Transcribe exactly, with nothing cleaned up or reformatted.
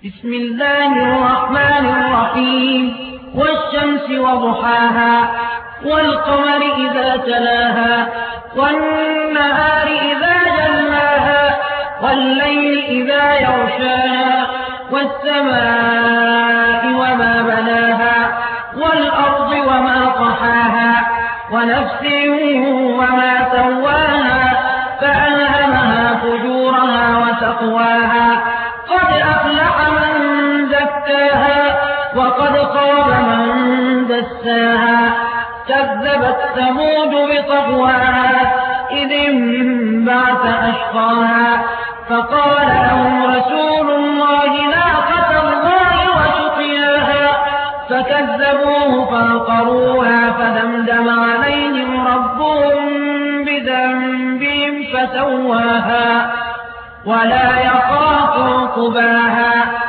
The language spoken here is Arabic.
بسم الله الرحمن الرحيم والشمس وضحاها والقمر إذا تلاها والنهار إذا جلاها والليل إذا يغشاها والسماء وما بناها والأرض وما طحاها ونفس وما سواها فألهمها فجورها وتقواها قد أفلح من زكاها وقد خاب من دساها كذبت ثمود بطغواها إذ انبعث أشقاها فقال لهم رسول الله ناقة الله وسقياها فكذبوه فعقروها فدمدم عليهم ربهم بذنبهم فسواها ولا يخاف عقباها